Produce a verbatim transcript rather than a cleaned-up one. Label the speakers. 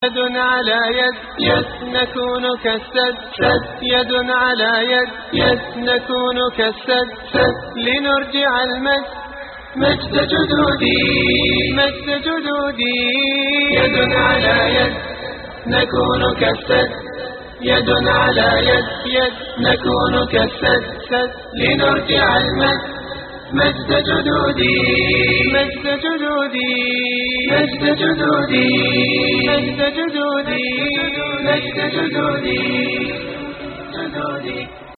Speaker 1: يد على يد يد نكون كالسد سد يد على يد يد نكون كالسد سد لنرجع المجد مجد جدودي مجد جدودي يد على يد نكون كالسد يد على يد يد نكون كالسد سد لنرجع المجد مجد جدودي مجد جدودي مجد جدودي مجد جدودي مجد جدودي جدودي